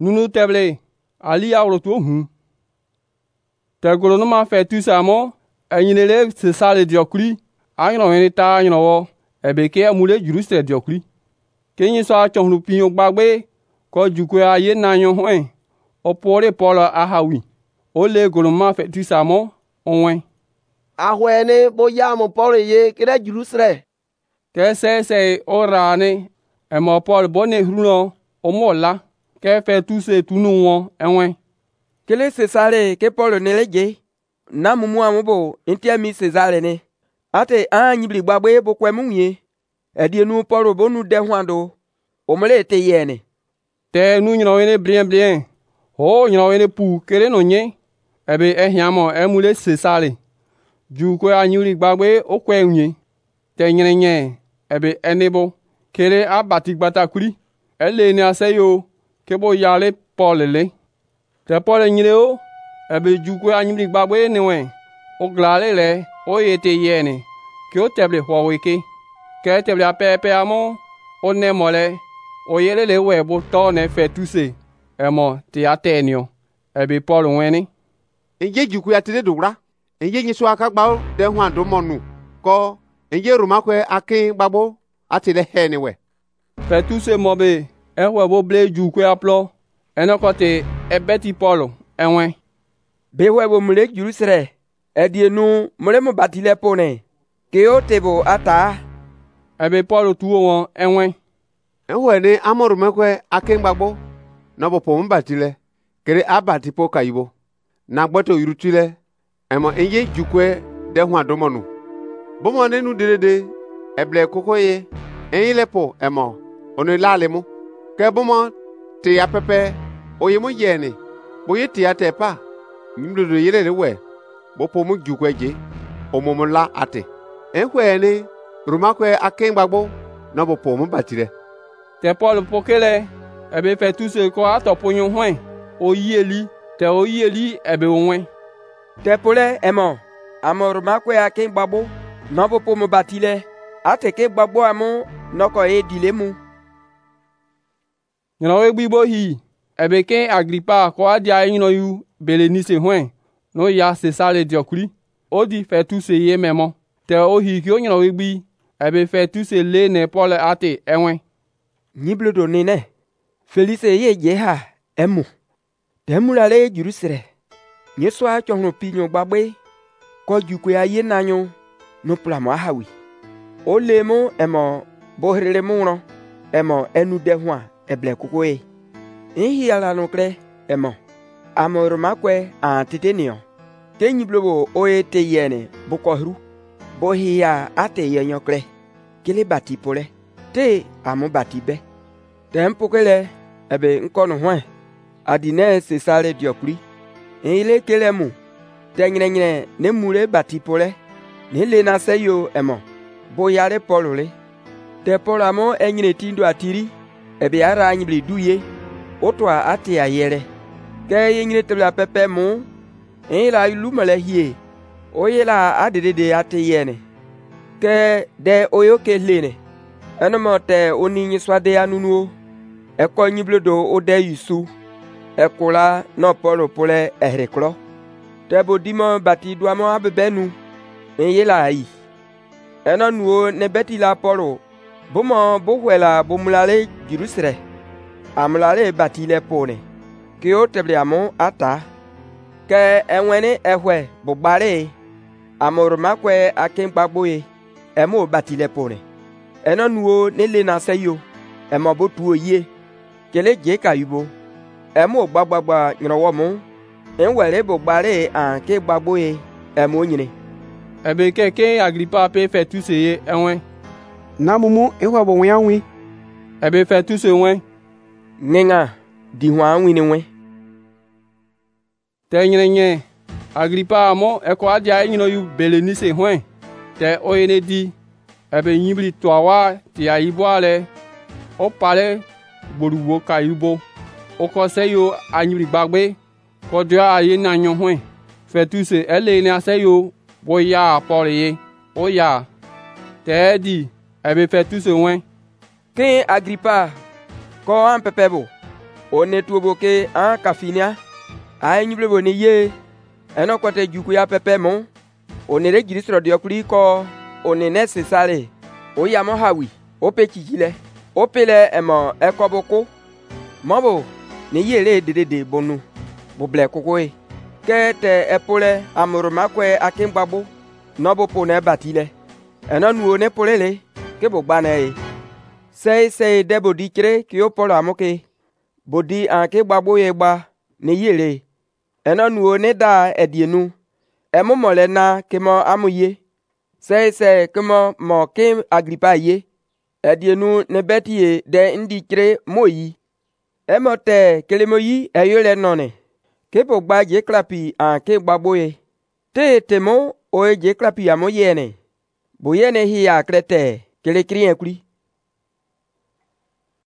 Nunu teble ali awro to hu. Te golonoma Festus amo enyinele César Diocli ayno weni ta ayno wo ebeke amule Jerusalem Diocli. Kenyi so achonu pinyo gbagbe ko jukwe aye nanyo hwen. Opore Paul ahawi. Ole golonoma Festus amo onwen. Ahwene boya mo Paul ye kede Jerusalem. Ke se orane emo Paul bone hruno omola ke Festus tunu won enwen. Kele César ke Paul ne leje na mumu amubo entiami César ne ate anyibli gbagbe bo kwemunye edienu Paul bonu de hwando omele te yene te nu nyino wene bien ho nyino wene pu kere no nye ebe ehiamo emule César ju ko anyibli gbagbe okwenye te nyenye ebe enebo kere abati gbata kuri ele ni aseyo kebo yale Paul le te Paul nyire o ebe jukwe anyibli gbagbe niwe o glale le o yete yene ki o teble hwaweke ke teble apepe amo o ne mole o yele le we bo to ne Festus emo ti atenio ebe Paul weni enje jukwe atide dura enje nyiso aka gba de hwando monu ko enje roma kwe akin gbagbo atile heniwe Festus mobe ewe bo ble jukwe aplo enokote ebeti Paul enwen be webo mule Jerusalem edienu mule mo batile pone ke o tebo ata ebe Paul tuwo won enwen enwene amoru mekwe akin gbagbo no bo pom batile kere abati po kaibo na gboto yurutile emo enye jukwe de hwando monu bomo nenu dedede eble kokoye enile po emo onu lalemu ke bomo te ya pepe oyemo yene boye te ya tepa nimdo yele we bo pomu jukweje omomola ate enkwene rumakwe akin gbagbo no bo pomu batire te Paul pokele ebe Festus ko atopunyu hwen oyeli te oyeli ebe onwen te pole emo amorumakwe akin gbagbo no bo pomu batile ate ke gbagbo amu noko e dilemu nyinawe gbibo hi ebe ke Agripa ko adia yino yu Berenice hwen no ya César Diocli odi Festus ye memo te o hi ki o nyinawe gbi ebe Festus le ne Paul ate enwen nyiblodo nene Félix ye jeha emu temulale Jerusalem nyeso achonu pinyo gbagbe ko jukwe aye nanyo no plamo ahawi o lemo emo bohrele muno emo enu de hwa eble kokoe ehi ala no kre emo amoro makwe antitenio tenyiblobo oye te yene bukohru bohia ate yenyo kre kele bati pole te amu bati be tempo kele ebe nkono hwe adine César Diocli ile kele mu tenyene ne mure bati pole ne le na seyo emo boyare polole te polamo enyine tindo atiri ebe ara anyibli duye otwa ate ayere ke yenyine tebla pepe mu ila ilumale hie oyela adede ate yene ke de oyoke lene enomote oninyi swade anunuo eko nyiblodo ode yusu ekola no Paul pole ehreklo tebo dimo bati duamo abebenu yela yi enonuo ne betila Paul bomo bohwela bomulale Jerusalem amulale batile pone ke o teble amo ata ke enwene ehwe bogbare amorumakwe akin gbagboye emo batile pone enonuo nele na seyo emo botuo ye kele je kayubo emo gbagbagba nyrowo mu enwere bogbare an ke gbagboye emo nyine ebe ke Agripa pe Festus ye enwen na mumu ehwa bo nyanwi ebe Festus enwen ninga di hwa anwi ni nwe te nyenye Agripa amo eko adia nyino yu Berenice hwen te oyene di ebe nyibli toawa ti ayiboale o pale gboruwo kayubo o ko seyo anyibli gbagbe ko dia aye nanyo hwen Festus ele ni aseyo boya Paul ye o ya te di ebe Festus hwen ke Agripa ko an pepebo one tuoboke an kafinia ai nyublebo ni ye eno kwate juku ya pepe mo one re jirisro diokuri ko one ne sesale o ya mo hawi o pe kijile o pele emo ekoboko mobo ni ye le dede bonu bo ble kokoe ke te epole amuruma kwe akingbagbo no bo pone batile eno nu one polele ke bo gbane sei debo dikre ki o polo amoke bodi anke gbagbo ye gba ni yele eno nu one da edienu emo mole na kemo amuye sei kemo mo kim Agripa ye edienu ne betie de ndikre moyi emote kelemoyi eyole none ke bo gba je klapi anke gbagbo ye temo o je klapi amoyene boyene hi akrete kele krien kuri